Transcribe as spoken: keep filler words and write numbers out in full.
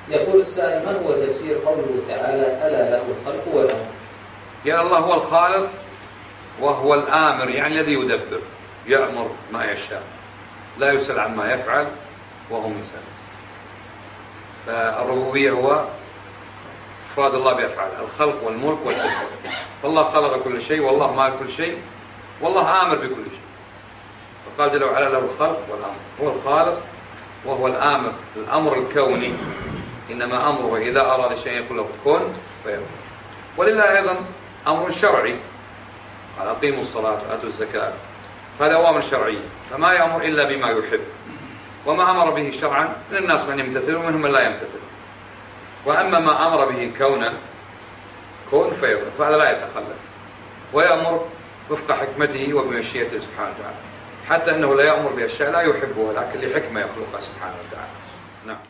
يقول السائل: ما هو تفسير قوله تعالى: ألا له الخلق والأمر؟ يعني الله هو الخالق وهو الآمر، يعني الذي يدبر، يأمر ما يشاء، لا يسأل عما يفعل وهم يسأل. فالربوبية هو إفراد الله بأفعال الخلق والملك والتدبير. فالله خلق كل شيء، والله مالك كل شيء، والله آمر بكل شيء. فقال جل وعلا: له الخلق والأمر. هو الخالق وهو الآمر، الأمر الكوني، إنما أمره إذا أراد شيئا يقول له كن فيكون. ولله أيضا أمر شرعي، قال: أقيموا الصلاة وآتوا الزكاة، فهذا أوامر شرعية، فما يأمر إلا بما يحب، وما أمر به شرعا من الناس من يمتثل ومنهم من لا يمتثل. وأما ما أمر به كونا كن فيكون، فهذا لا يتخلف ويأمر وفق حكمته وبمشيئته سبحانه وتعالى، حتى أنه لا يأمر بأشياء لا يحبها لكن لحكمة يخلقها سبحانه وتعالى. نعم.